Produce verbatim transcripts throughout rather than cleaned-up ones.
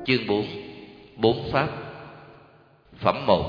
Chương bốn. Bốn pháp. Phẩm một.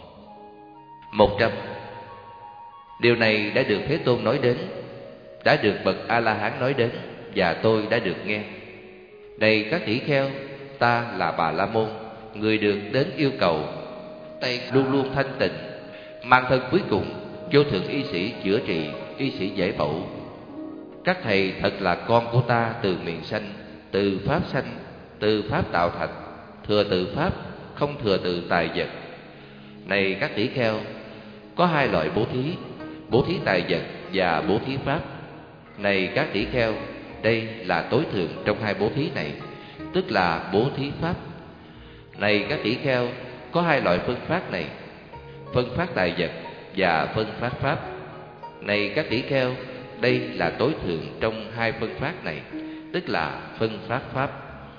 Một trăm. Điều này đã được Thế Tôn nói đến, đã được bậc A-la-hán nói đến, và tôi đã được nghe. Này các tỷ kheo, ta là Bà La Môn, người được đến yêu cầu, tay luôn luôn thanh tịnh, mang thân cuối cùng, vô thượng y sĩ chữa trị, y sĩ giải phẫu. Các thầy thật là con của ta từ miệng sanh, từ pháp sanh, từ pháp tạo thành, thừa tự pháp, không thừa tự tài vật. Này các tỷ kheo, có hai loại bố thí, bố thí tài vật và bố thí pháp. Này các tỷ kheo, đây là tối thượng trong hai bố thí này, tức là bố thí pháp. Này các tỷ kheo, có hai loại phân phát này, phân phát tài vật và phân phát pháp. Này các tỷ kheo, đây là tối thượng trong hai phân phát này, tức là phân phát pháp.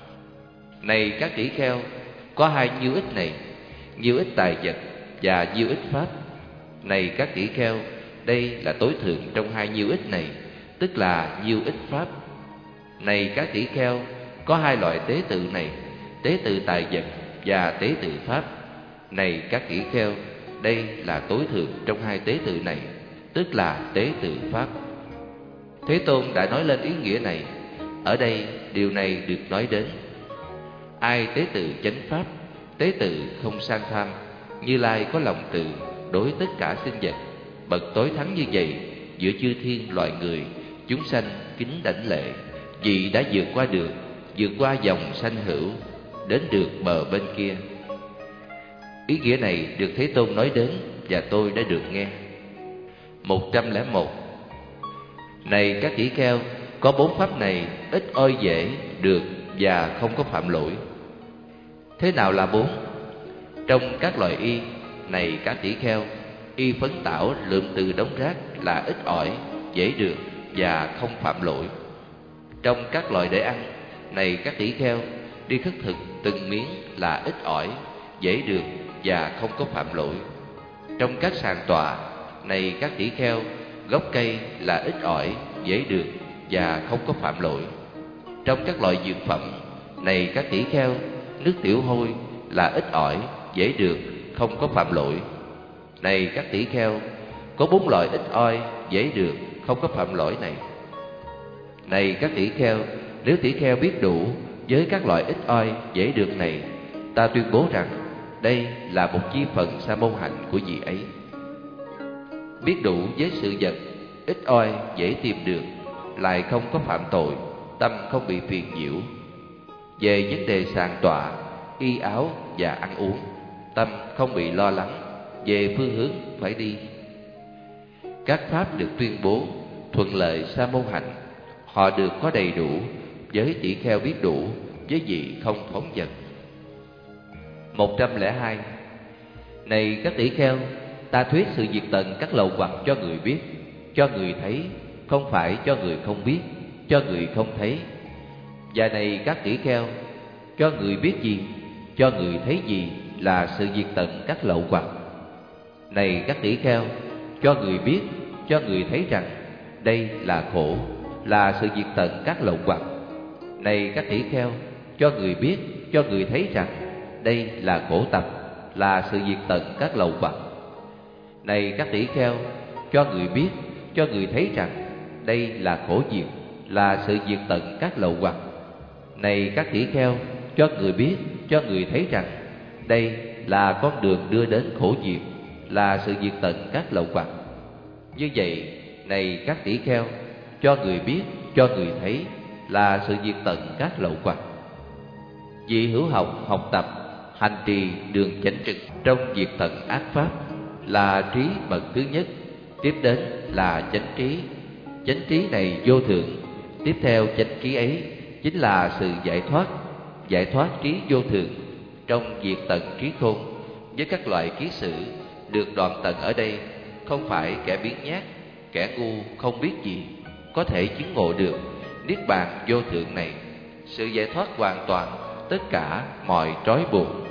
Này các tỷ kheo, có hai nhiêu ích này, nhiêu ích tài vật và nhiêu ích pháp. Này các tỷ kheo, đây là tối thượng trong hai nhiêu ích này, tức là nhiêu ích pháp. Này các tỷ kheo, có hai loại tế tự này, tế tự tài vật và tế tự pháp. Này các tỷ kheo, đây là tối thượng trong hai tế tự này, tức là tế tự pháp. Thế Tôn đã nói lên ý nghĩa này. Ở đây điều này được nói đến: ai tế tự chánh pháp, tế tự không sang tham, Như Lai có lòng từ đối tất cả sinh vật, bậc tối thắng như vậy, giữa chư thiên loài người, chúng sanh kính đảnh lễ, vì đã vượt qua được, vượt qua dòng sanh hữu, đến được bờ bên kia. Ý nghĩa này được Thế Tôn nói đến và tôi đã được nghe. Một trăm lẻ một. Này các tỷ kheo, có bốn pháp này ít oi dễ được và không có phạm lỗi. Thế nào là bốn? Trong các loại y, này các tỷ kheo, y phấn tảo lượm từ đống rác là ít ỏi, dễ được và không phạm lỗi. Trong các loại để ăn, này các tỷ kheo, đi khất thực từng miếng là ít ỏi, dễ được và không có phạm lỗi. Trong các sàn tọa, này các tỷ kheo, gốc cây là ít ỏi, dễ được và không có phạm lỗi. Trong các loại dược phẩm, này các tỷ kheo, nước tiểu hôi là ít ỏi, dễ được, không có phạm lỗi. Này các tỷ kheo, có bốn loại ít oi, dễ được, không có phạm lỗi này. Này các tỷ kheo, nếu tỷ kheo biết đủ với các loại ít oi, dễ được này, ta tuyên bố rằng đây là một chi phần sa môn hạnh của vị ấy. Biết đủ với sự vật ít oi dễ tìm được, lại không có phạm tội, tâm không bị phiền nhiễu. Về vấn đề sàn tọa, y áo và ăn uống, tâm không bị lo lắng về phương hướng phải đi. Các pháp được tuyên bố thuận lợi sa môn hạnh, họ được có đầy đủ với tỷ kheo biết đủ, với vị không phóng dật. Một trăm lẻ hai. Này các tỷ kheo, ta thuyết sự diệt tận các lậu hoặc cho người biết, cho người thấy, không phải cho người không biết, cho người không thấy. Và này các tỷ kheo, cho người biết gì, cho người thấy gì là sự diệt tận các lậu hoặc. Này các tỷ kheo, cho người biết, cho người thấy rằng đây là khổ, là sự diệt tận các lậu hoặc. Này các tỷ kheo, cho người biết, cho người thấy rằng đây là khổ tập, là sự diệt tận các lậu hoặc. Này các tỷ kheo, cho người biết, cho người thấy rằng đây là khổ diệt, là sự diệt tận các lậu hoặc. Này các tỷ kheo, cho người biết, cho người thấy rằng đây là con đường đưa đến khổ diệt, là sự diệt tận các lậu hoặc. Như vậy, này các tỷ kheo, cho người biết, cho người thấy là sự diệt tận các lậu hoặc. Vị hữu học học tập hành trì đường chánh trực trong diệt tận ác pháp là trí bậc thứ nhất. Tiếp đến là chánh trí. Chánh trí này vô thượng. Tiếp theo chánh trí ấy chính là sự giải thoát, giải thoát trí vô thượng trong diệt tận trí khôn. Với các loại ký sự được đoạn tận ở đây, không phải kẻ biếng nhác, kẻ ngu không biết gì có thể chứng ngộ được niết bàn vô thượng này, sự giải thoát hoàn toàn tất cả mọi trói buộc.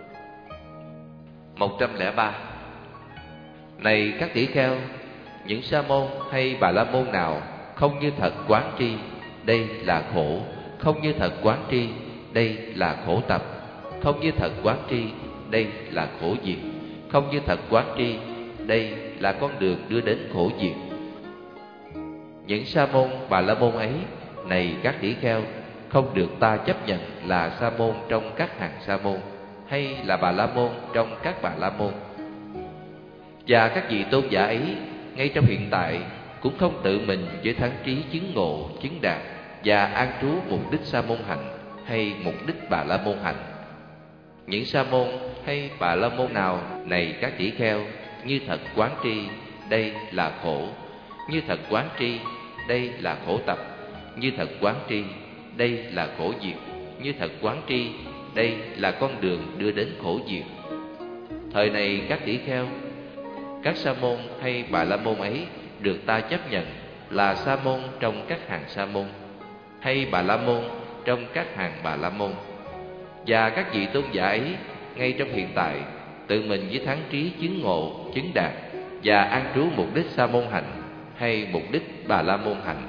Một trăm lẻ ba. Này các tỷ kheo, những sa môn hay bà la môn nào không như thật quán tri đây là khổ, không như thật quán tri đây là khổ tập. Không như thật quán tri, đây là khổ diệt. Không như thật quán tri, đây là con đường đưa đến khổ diệt. Những sa môn Bà La Môn ấy, này các tỷ kheo, không được ta chấp nhận là sa môn trong các hàng sa môn, hay là Bà La Môn trong các Bà La Môn. Và các vị tôn giả ấy, ngay trong hiện tại, cũng không tự mình với thắng trí chứng ngộ, chứng đạt và an trú mục đích sa môn hạnh hay mục đích Bà La Môn hạnh. Những sa môn hay Bà La Môn nào, này các tỷ kheo, như thật quán tri, đây là khổ. Như thật quán tri, đây là khổ tập. Như thật quán tri, đây là khổ diệt. Như thật quán tri, đây là con đường đưa đến khổ diệt. Thời này các tỷ kheo, các sa môn hay Bà La Môn ấy được ta chấp nhận là sa môn trong các hàng sa môn, hay Bà La Môn trong các hàng Bà La Môn. Và các vị tôn giả ấy, ngay trong hiện tại, tự mình với thắng trí chứng ngộ, chứng đạt và an trú mục đích sa môn hạnh hay mục đích Bà La Môn hạnh.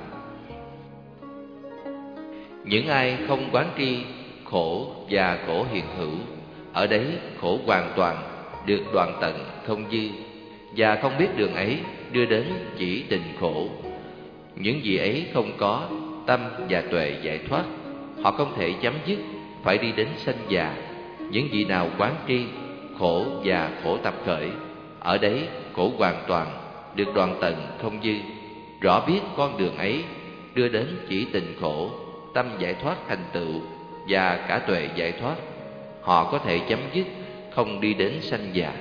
Những ai không quán tri khổ và khổ hiện hữu, ở đấy khổ hoàn toàn, được đoạn tận, không dư, và không biết đường ấy đưa đến chỉ tình khổ. Những gì ấy không có tâm và tuệ giải thoát, họ không thể chấm dứt, phải đi đến sanh già. Những vị nào quán tri khổ và khổ tập khởi, ở đấy khổ hoàn toàn, được đoạn tận, không dư, rõ biết con đường ấy đưa đến chỉ tình khổ, tâm giải thoát thành tựu và cả tuệ giải thoát, họ có thể chấm dứt, không đi đến sanh già.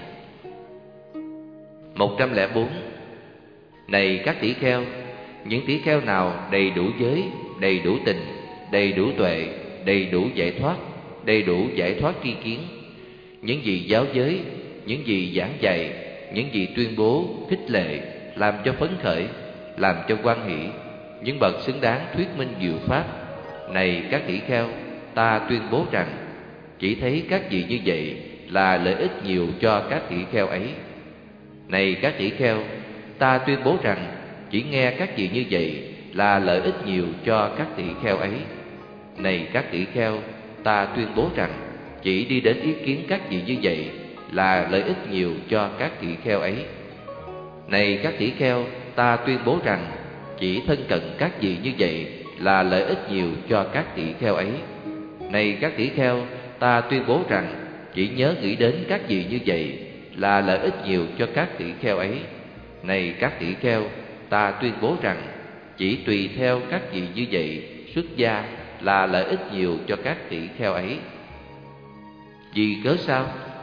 Một trăm lẻ bốn. Này các tỷ kheo, những tỷ kheo nào đầy đủ giới, đầy đủ tình, đầy đủ tuệ, đầy đủ giải thoát, đầy đủ giải thoát tri kiến, những gì giáo giới, những gì giảng dạy, những gì tuyên bố, khích lệ, làm cho phấn khởi, làm cho hoan hỷ, những bậc xứng đáng thuyết minh diệu pháp, này các tỷ kheo, ta tuyên bố rằng chỉ thấy các vị như vậy là lợi ích nhiều cho các tỷ kheo ấy. Này các tỷ kheo, ta tuyên bố rằng chỉ nghe các vị như vậy là lợi ích nhiều cho các tỷ kheo ấy. Này các tỷ kheo, ta tuyên bố rằng chỉ đi đến ý kiến các vị như vậy là lợi ích nhiều cho các tỷ kheo ấy. Này các tỷ kheo, ta tuyên bố rằng chỉ thân cận các vị như vậy là lợi ích nhiều cho các tỷ kheo ấy. Này các tỷ kheo, ta tuyên bố rằng chỉ nhớ nghĩ đến các vị như vậy là lợi ích nhiều cho các tỷ kheo ấy. Này các tỷ kheo, ta tuyên bố rằng chỉ tùy theo các vị như vậy xuất gia là lợi ích nhiều cho các tỷ kheo ấy. Vì cớ sao?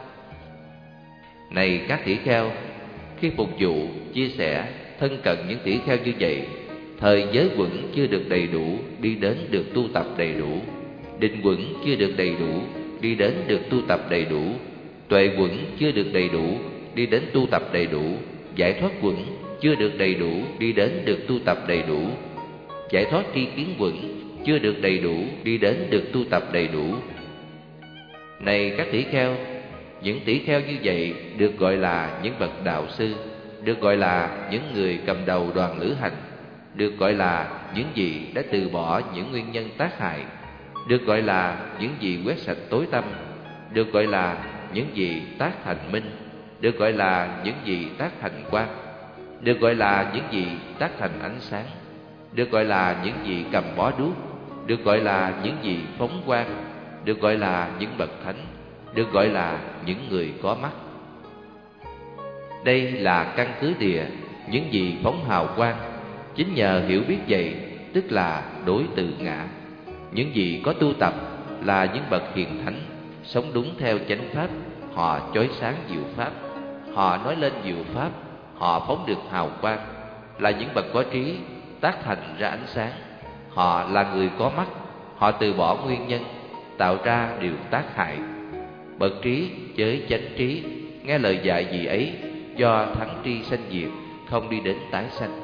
Này các tỷ kheo, khi phục vụ, chia sẻ, thân cận những tỷ kheo như vậy, thời giới quẩn chưa được đầy đủ, đi đến được tu tập đầy đủ. Định quẩn chưa được đầy đủ, đi đến được tu tập đầy đủ. Tuệ quẩn chưa được đầy đủ, đi đến tu tập đầy đủ. Giải thoát quẩn chưa được đầy đủ, đi đến được tu tập đầy đủ. Giải thoát tri kiến quẩn chưa được đầy đủ, đi đến được tu tập đầy đủ. Này các tỷ kheo, những tỷ kheo như vậy được gọi là những bậc đạo sư, được gọi là những người cầm đầu đoàn lữ hành, được gọi là những vị đã từ bỏ những nguyên nhân tác hại, được gọi là những vị quét sạch tối tăm, được gọi là những vị tác thành minh, được gọi là những vị tác thành quang, được gọi là những vị tác thành ánh sáng, được gọi là những vị cầm bó đuốc, được gọi là những vị phóng quang, được gọi là những bậc thánh, được gọi là những người có mắt. Đây là căn cứ địa, những vị phóng hào quang. Chính nhờ hiểu biết vậy, tức là đối từ ngã. Những vị có tu tập là những bậc hiền thánh, sống đúng theo chánh pháp, họ chói sáng diệu pháp, họ nói lên diệu pháp, họ phóng được hào quang, là những bậc có trí, tác thành ra ánh sáng. Họ là người có mắt, họ từ bỏ nguyên nhân, tạo ra điều tác hại. Bậc trí với chánh trí, nghe lời dạy gì ấy, do thắng tri sanh diệt, không đi đến tái sanh.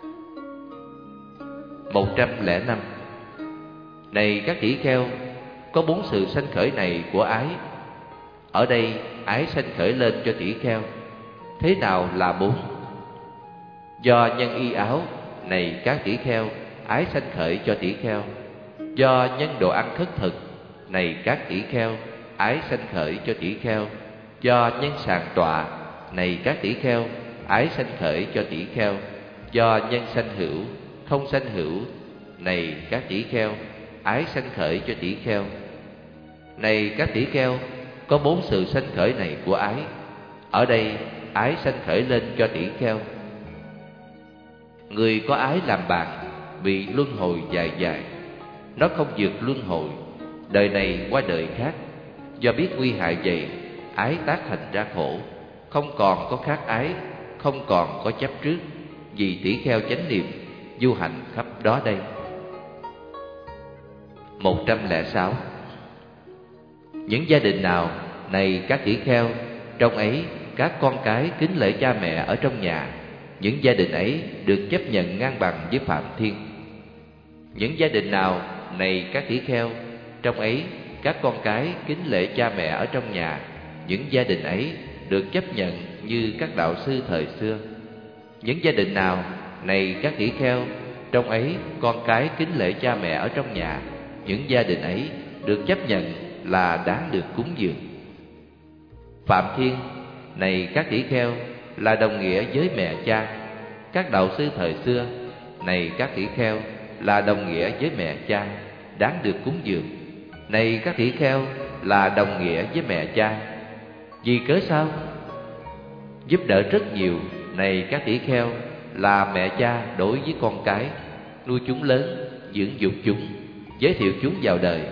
Một trăm lẻ năm. Này các tỷ kheo, có bốn sự sanh khởi này của ái. Ở đây ái sanh khởi lên cho tỷ kheo. Thế nào là bốn? Do nhân y áo, này các tỷ kheo, ái sanh khởi cho tỷ kheo. Do nhân đồ ăn khất thực, này các tỷ kheo, ái sanh khởi cho tỷ kheo. Do nhân sàng tọa, này các tỷ kheo, ái sanh khởi cho tỷ kheo. Do nhân sanh hữu, không sanh hữu, này các tỷ kheo, ái sanh khởi cho tỷ kheo. Này các tỷ kheo, có bốn sự sanh khởi này của ái. Ở đây ái sanh khởi lên cho tỷ kheo. Người có ái làm bạn bị luân hồi dài dài, nó không vượt luân hồi, đời này qua đời khác. Do biết nguy hại vậy, ái tác thành ra khổ, không còn có khác ái, không còn có chấp trước. Vì tỷ kheo chánh niệm du hành khắp đó đây. Một trăm lẻ sáu. Những gia đình nào, này các tỷ kheo, trong ấy các con cái kính lễ cha mẹ ở trong nhà, những gia đình ấy được chấp nhận ngang bằng với Phạm Thiên. Những gia đình nào, này các tỷ kheo, trong ấy các con cái kính lễ cha mẹ ở trong nhà, những gia đình ấy được chấp nhận như các đạo sư thời xưa. Những gia đình nào, này các tỷ kheo, trong ấy con cái kính lễ cha mẹ ở trong nhà, những gia đình ấy được chấp nhận là đáng được cúng dường. Phạm Thiên, này các tỷ kheo, là đồng nghĩa với mẹ cha. Các đạo sư thời xưa, này các tỷ kheo, là đồng nghĩa với mẹ cha, đáng được cúng dường. Này các tỷ kheo, là đồng nghĩa với mẹ cha. Vì cớ sao? Giúp đỡ rất nhiều, này các tỷ kheo, là mẹ cha đối với con cái, nuôi chúng lớn, dưỡng dục chúng, giới thiệu chúng vào đời.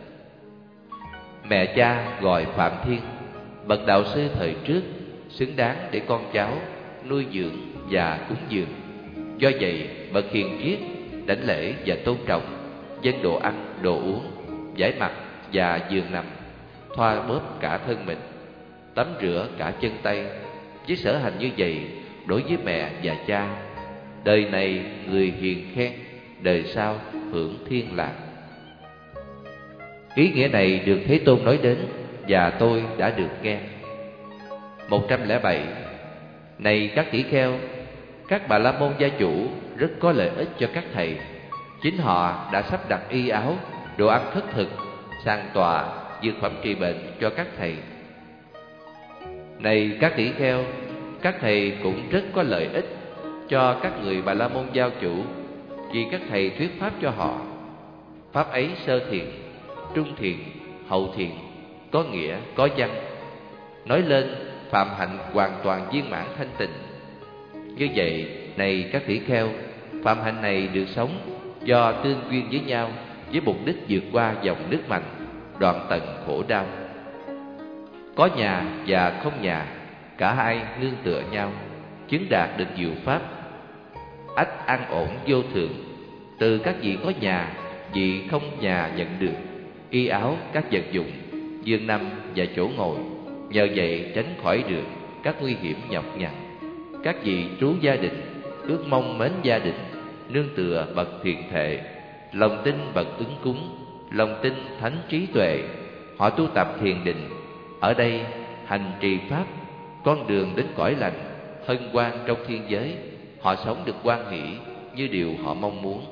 Mẹ cha gọi Phạm Thiên, bậc đạo sư thời trước, xứng đáng để con cháu nuôi dưỡng và cúng dường. Do vậy, bậc hiền triết đảnh lễ và tôn trọng, dâng đồ ăn, đồ uống, giải mặt và giường nằm, thoa bóp cả thân mình, tắm rửa cả chân tay. Với sở hành như vậy đối với mẹ và cha, đời này người hiền khen, đời sau hưởng thiên lạc. Ý nghĩa này được Thế Tôn nói đến và tôi đã được nghe. Một trăm lẻ bảy. Này các tỷ kheo, các Bà La Môn gia chủ rất có lợi ích cho các thầy. Chính họ đã sắp đặt y áo, đồ ăn khất thực, sàng tọa, dược phẩm trị bệnh cho các thầy. Này các tỷ kheo, các thầy cũng rất có lợi ích cho các người Bà La Môn gia chủ, vì các thầy thuyết pháp cho họ. Pháp ấy sơ thiện, trung thiện, hậu thiện, có nghĩa, có văn, nói lên phạm hạnh hoàn toàn viên mãn thanh tịnh. Như vậy, này các tỷ kheo, phạm hạnh này được sống do tương duyên với nhau, với mục đích vượt qua dòng nước mạnh, đoạn tận khổ đau. Có nhà và không nhà, cả hai nương tựa nhau, chứng đạt được diệu pháp. Ách an ổn vô thượng, từ các vị có nhà, vị không nhà nhận được y áo, các vật dụng, giường nằm và chỗ ngồi. Nhờ vậy tránh khỏi được các nguy hiểm nhọc nhằn. Các vị trú gia đình, ước mong mến gia đình, nương tựa bậc thiện thệ, lòng tin bậc ứng cúng, lòng tin thánh trí tuệ. Họ tu tập thiền định, ở đây hành trì pháp, con đường đến cõi lành, hân hoan trong thiên giới. Họ sống được hoan hỷ như điều họ mong muốn.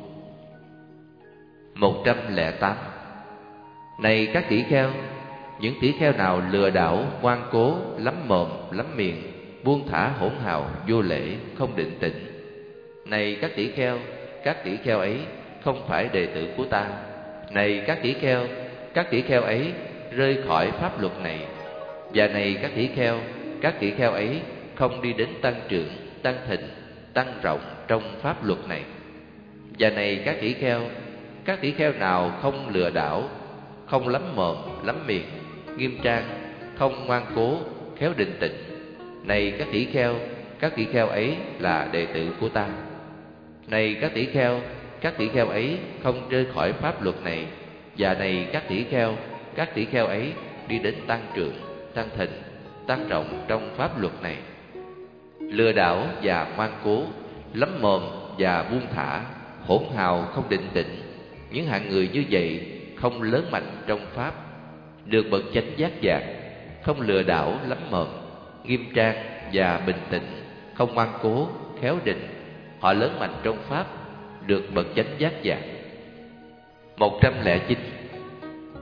Một trăm lẻ tám. Này các tỷ kheo, những tỷ kheo nào lừa đảo, ngoan cố, lắm mồm, lắm miệng, buông thả hỗn hào, vô lễ, không định tĩnh, này các tỷ kheo, các tỷ kheo ấy không phải đệ tử của ta. Này các tỷ kheo, các tỷ kheo ấy rơi khỏi pháp luật này. Và này các tỷ kheo, các tỷ kheo ấy không đi đến tăng trưởng, tăng thịnh, tăng rộng trong pháp luật này. Và này các tỷ kheo, các tỷ kheo nào không lừa đảo, không lắm mồm, lắm miệng, nghiêm trang, không ngoan cố, khéo định tĩnh, này các tỷ kheo, các tỷ kheo ấy là đệ tử của ta. Này các tỷ kheo, các tỷ kheo ấy không rơi khỏi pháp luật này. Và này các tỷ kheo, các tỷ kheo ấy đi đến tăng trưởng, tăng thịnh, tăng rộng trong pháp luật này. Lừa đảo và ngoan cố, lắm mồm và buông thả, hỗn hào không định tĩnh, những hạng người như vậy không lớn mạnh trong pháp, được bậc chánh giác giác, không lừa đảo lắm mồm, nghiêm trang và bình tĩnh, không ngoan cố, khéo định. Họ lớn mạnh trong pháp, được bậc chánh giác giác. Một trăm lẻ chín.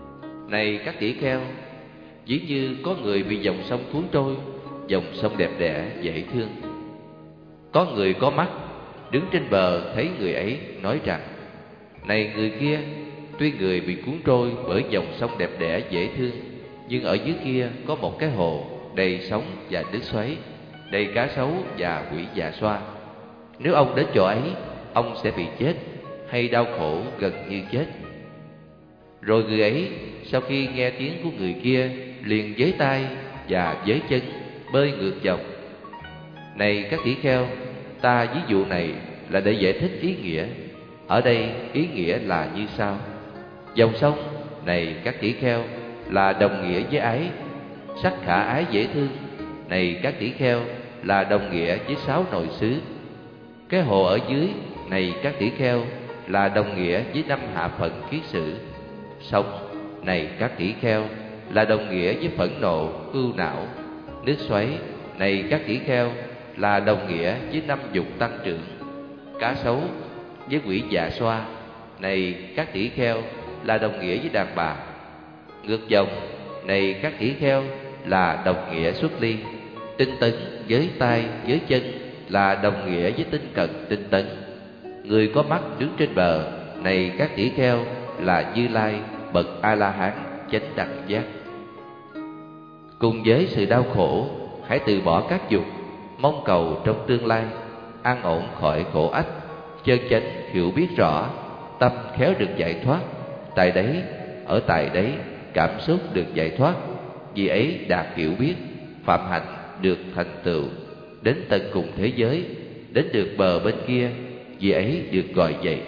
Này các tỷ kheo, ví như có người bị dòng sông cuốn trôi, dòng sông đẹp đẽ dễ thương. Có người có mắt đứng trên bờ thấy người ấy, nói rằng: này người kia, tuy người bị cuốn trôi bởi dòng sông đẹp đẽ dễ thương, nhưng ở dưới kia có một cái hồ đầy sóng và nước xoáy, đầy cá sấu và quỷ già xoa. Nếu ông đến chỗ ấy, ông sẽ bị chết hay đau khổ gần như chết. Rồi người ấy sau khi nghe tiếng của người kia liền giấy tay và giấy chân bơi ngược dòng. Này các tỷ kheo, ta ví dụ này là để giải thích ý nghĩa. Ở đây ý nghĩa là như sau: dòng sông này các tỷ kheo là đồng nghĩa với ái, sắc khả ái dễ thương này các tỷ kheo là đồng nghĩa với sáu nội xứ. Cái hồ ở dưới này các tỷ kheo là đồng nghĩa với năm hạ phận kiết sử. Sóng này các tỷ kheo là đồng nghĩa với phẫn nộ, ưu não. Nước xoáy này các tỷ kheo là đồng nghĩa với năm dục tăng trưởng. Cá sấu với quỷ dạ xoa này các tỷ kheo là đồng nghĩa với đàn bà. Ngược dòng này các tỷ kheo là đồng nghĩa xuất ly. Tinh tấn với tay với chân là đồng nghĩa với tinh cận tinh tấn. Người có mắt đứng trên bờ này các tỷ kheo là Như Lai bậc A La Hán chánh đẳng giác. Cùng với sự đau khổ, hãy từ bỏ các dục, mong cầu trong tương lai an ổn khỏi khổ ách, chân chánh hiểu biết rõ, tâm khéo được giải thoát. Tại đấy, ở tại đấy, cảm xúc được giải thoát, vì ấy đạt hiểu biết, phạm hạnh được thành tựu, đến tận cùng thế giới, đến được bờ bên kia, vì ấy được gọi dậy.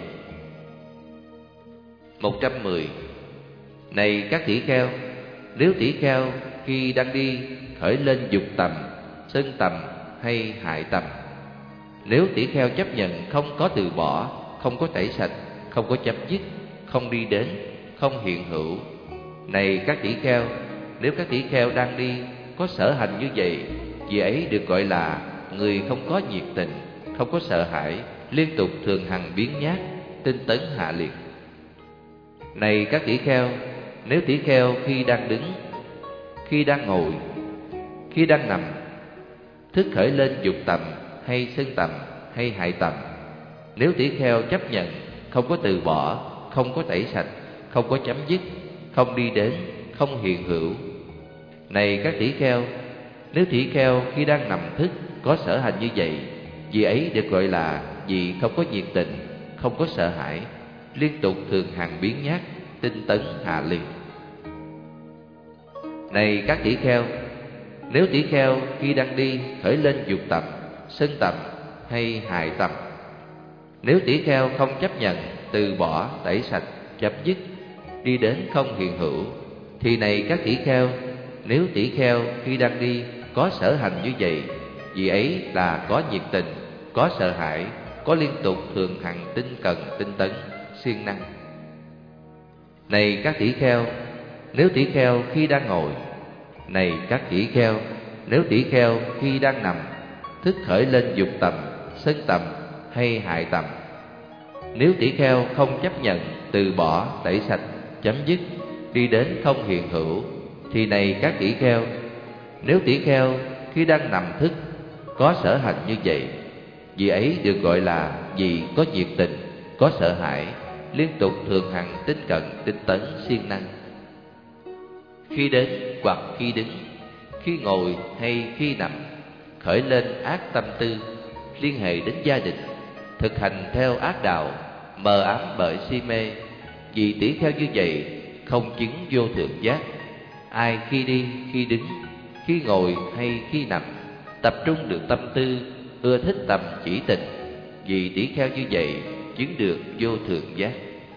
Một trăm mười. Này các tỷ kheo, nếu tỷ kheo khi đang đi khởi lên dục tầm, sân tầm hay hại tầm, nếu tỷ kheo chấp nhận không có từ bỏ, không có tẩy sạch, không có chấm dứt, không đi đến, không hiện hữu. Này các tỷ kheo, nếu các tỷ kheo đang đi có sở hành như vậy, vì ấy được gọi là người không có nhiệt tình, không có sợ hãi, liên tục thường hằng biến nhát, tinh tấn hạ liệt. Này các tỷ kheo, nếu tỷ kheo khi đang đứng, khi đang ngồi, khi đang nằm, thức khởi lên dục tầm hay sân tầm hay hại tầm, nếu tỷ kheo chấp nhận không có từ bỏ, không có tẩy sạch, không có chấm dứt, không đi đến, không hiện hữu. Này các tỷ kheo, nếu tỷ kheo khi đang nằm thức có sở hành như vậy, vì ấy được gọi là vị không có nhiệt tình, không có sợ hãi, liên tục thường hằng biến nhát, tinh tấn hạ liệt. Này các tỷ kheo, nếu tỷ kheo khi đang đi khởi lên dục tầm, sân tầm hay hại tầm, nếu tỷ kheo không chấp nhận, từ bỏ, tẩy sạch, chấm dứt, đi đến không hiện hữu, thì này các tỷ kheo, nếu tỷ kheo khi đang đi có sở hành như vậy, vì ấy là có nhiệt tình, có sợ hãi, có liên tục thường hằng tinh cần, tinh tấn, siêng năng. Này các tỷ kheo, nếu tỷ kheo khi đang ngồi, này các tỷ kheo, nếu tỷ kheo khi đang nằm, thức khởi lên dục tầm, sân tầm hay hại tầm, nếu tỷ kheo không chấp nhận, từ bỏ, tẩy sạch, chấm dứt, đi đến không hiện hữu, thì này các tỷ kheo, nếu tỷ kheo khi đang nằm thức có sở hành như vậy, vì ấy được gọi là vị có nhiệt tình, có sợ hãi, liên tục thường hằng tinh cận, tinh tấn, siêng năng. Khi đến hoặc khi đứng, khi ngồi hay khi nằm, khởi lên ác tâm tư, liên hệ đến gia đình, thực hành theo ác đạo, mờ ám bởi si mê, vì tỷ kheo như vậy không chứng vô thượng giác. Ai khi đi, khi đứng, khi ngồi hay khi nằm, tập trung được tâm tư, ưa thích tầm chỉ tình, vì tỷ kheo như vậy chứng được vô thượng giác.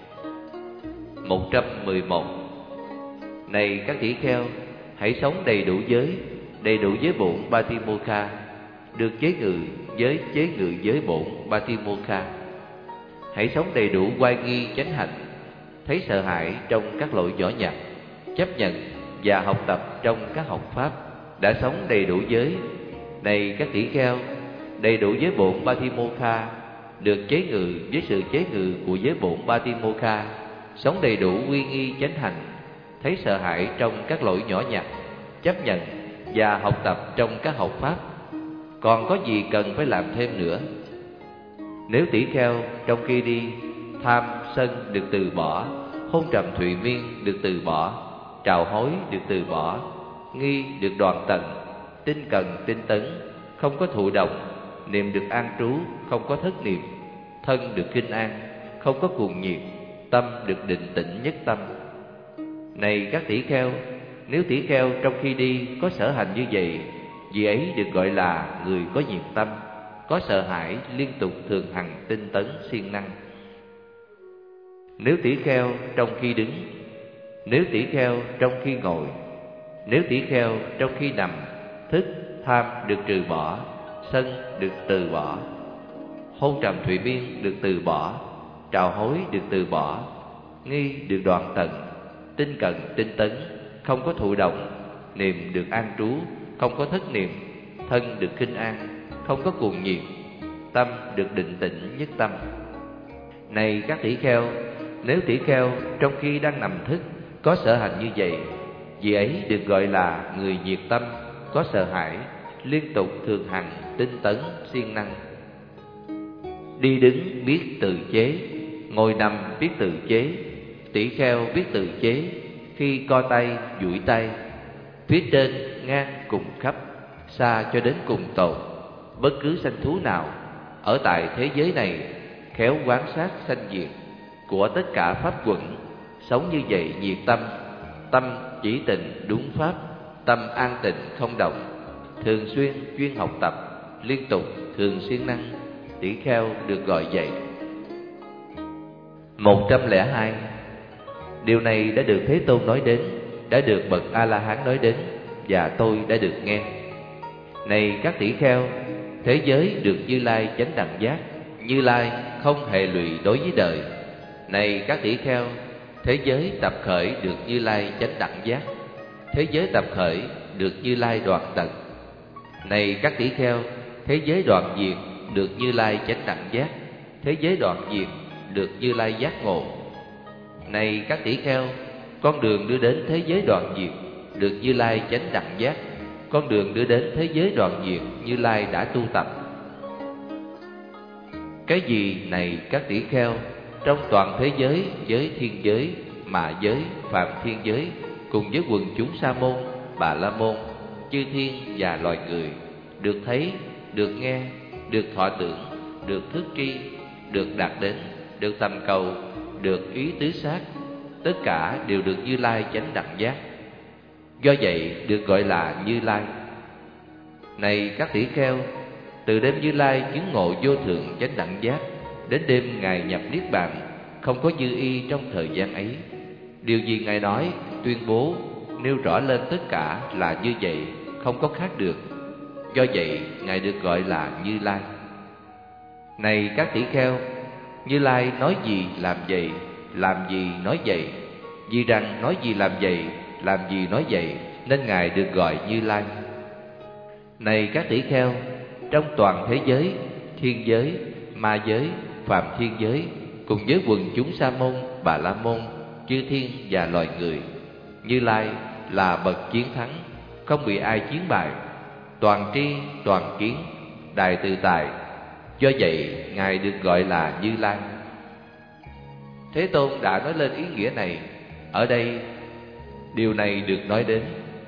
Một trăm mười một. Này các tỷ kheo, hãy sống đầy đủ giới, đầy đủ giới bổn Patimokkha, được chế ngự với chế ngự giới bổn Patimokkha. Hãy sống đầy đủ oai nghi chánh hạnh, thấy sợ hãi trong các lỗi nhỏ nhặt, chấp nhận và học tập trong các học pháp, đã sống đầy đủ giới. Này các tỷ kheo, đầy đủ giới bổn Patimokkha, được chế ngự với sự chế ngự của giới bổn Patimokkha, sống đầy đủ uy nghi chánh hạnh, thấy sợ hãi trong các lỗi nhỏ nhặt, chấp nhận và học tập trong các học pháp. Còn có gì cần phải làm thêm nữa? Nếu tỷ kheo trong khi đi, tham sân được từ bỏ, hôn trầm thụy miên được từ bỏ, trào hối được từ bỏ, nghi được đoạn tận, tinh cần tinh tấn, không có thụ động, niệm được an trú, không có thất niệm, thân được kinh an, không có cuồng nhiệt, tâm được định tĩnh nhất tâm. Này các tỷ kheo, nếu tỷ kheo trong khi đi có sở hành như vậy, vì ấy được gọi là người có nhiệt tâm, có sợ hãi, liên tục thường hằng tinh tấn siêng năng. Nếu tỷ kheo trong khi đứng, nếu tỷ kheo trong khi ngồi, nếu tỷ kheo trong khi nằm, thức tham được trừ bỏ, sân được từ bỏ, hôn trầm thụy miên được từ bỏ, trào hối được từ bỏ, nghi được đoạn tận, tinh cần tinh tấn, không có thụ động, niệm được an trú, không có thất niệm, thân được kinh an, không có cuồng nhiệt, tâm được định tĩnh nhất tâm. Này các tỷ kheo, nếu tỷ kheo trong khi đang nằm thức có sở hành như vậy, vì ấy được gọi là người nhiệt tâm, có sợ hãi, liên tục thường hằng tinh tấn siêng năng. Đi đứng biết tự chế, ngồi nằm biết tự chế. Tỷ kheo biết tự chế khi co tay duỗi tay, phía trên ngang cùng khắp, xa cho đến cùng tột. Bất cứ sanh thú nào ở tại thế giới này khéo quán sát sanh diệt của tất cả pháp quẩn, sống như vậy nhiệt tâm, tâm chỉ tịnh đúng pháp, tâm an tịnh không động, thường xuyên chuyên học tập, liên tục thường siêng năng, tỷ kheo được gọi vậy. Một trăm lẻ hai. Điều này đã được Thế Tôn nói đến, đã được bậc A-la-hán nói đến, và tôi đã được nghe. Này các tỷ kheo, thế giới được Như Lai chánh đẳng giác, Như Lai không hề lụy đối với đời. Này các tỷ kheo, thế giới tập khởi được Như Lai chánh đẳng giác, thế giới tập khởi được Như Lai đoạn tận. Này các tỷ kheo, thế giới đoạn diệt được Như Lai chánh đẳng giác, thế giới đoạn diệt được Như Lai giác ngộ. Này các tỷ kheo, con đường đưa đến thế giới đoạn diệt được Như Lai chánh đẳng giác, con đường đưa đến thế giới đoạn diệt Như Lai đã tu tập. Cái gì này các tỷ kheo, trong toàn thế giới, giới thiên giới, mà giới, phạm thiên giới, cùng với quần chúng sa môn, bà la môn, chư thiên và loài người, được thấy, được nghe, được thọ tưởng, được thức tri, được đạt đến, được tầm cầu, được ý tứ sát, tất cả đều được Như Lai chánh đẳng giác. Do vậy được gọi là Như Lai. Này các tỷ kheo, từ đêm Như Lai chứng ngộ vô thượng chánh đẳng giác đến đêm Ngài nhập niết bàn, không có dư y trong thời gian ấy. Điều gì Ngài nói, tuyên bố, nêu rõ lên tất cả là như vậy, không có khác được. Do vậy Ngài được gọi là Như Lai. Này các tỷ kheo, Như Lai nói gì làm vậy, làm gì nói vậy, vì rằng nói gì làm vậy, làm gì nói vậy, nên Ngài được gọi Như Lai. Này các tỷ kheo, trong toàn thế giới, thiên giới, ma giới, phạm thiên giới, cùng với quần chúng sa môn, bà la môn, chư thiên và loài người, Như Lai là bậc chiến thắng, không bị ai chiến bại, toàn tri, toàn kiến, đại tự tại. Do vậy Ngài được gọi là Như Lai. Thế Tôn đã nói lên ý nghĩa này. Ở đây điều này được nói đến: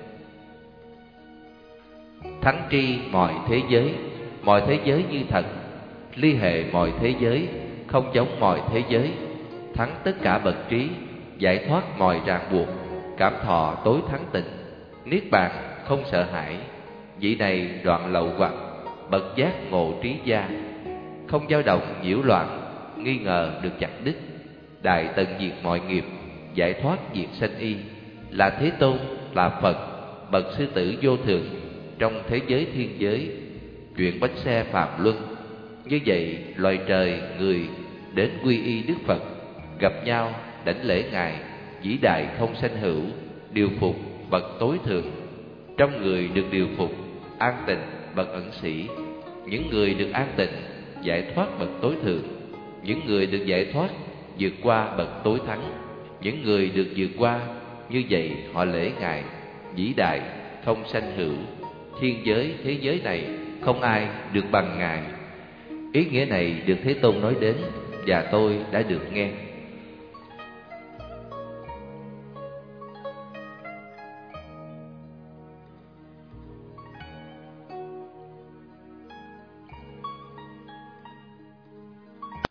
thắng tri mọi thế giới, mọi thế giới như thật, ly hệ mọi thế giới, không giống mọi thế giới, thắng tất cả bậc trí, giải thoát mọi ràng buộc, cảm thọ tối thắng tịnh, niết bàn không sợ hãi. Vị này đoạn lậu hoặc, bậc giác ngộ trí gia, không dao động nhiễu loạn, nghi ngờ được chặt đứt, đại tận diệt mọi nghiệp, giải thoát diệt sanh y, là Thế Tôn, là Phật, bậc sư tử vô thượng trong thế giới thiên giới, chuyển bánh xe phạm luân. Như vậy loài trời người đến quy y Đức Phật, gặp nhau đảnh lễ Ngài, vĩ đại không sanh hữu, điều phục bậc tối thượng. Trong người được điều phục, an tịnh bậc ẩn sĩ. Những người được an tịnh, giải thoát bậc tối thượng. Những người được giải thoát, vượt qua bậc tối thắng. Những người được vượt qua, Như vậy họ lễ Ngài vĩ đại, không sanh hữu. Thiên giới, thế giới này không ai được bằng Ngài. Ý nghĩa này được Thế Tôn nói đến và tôi đã được nghe.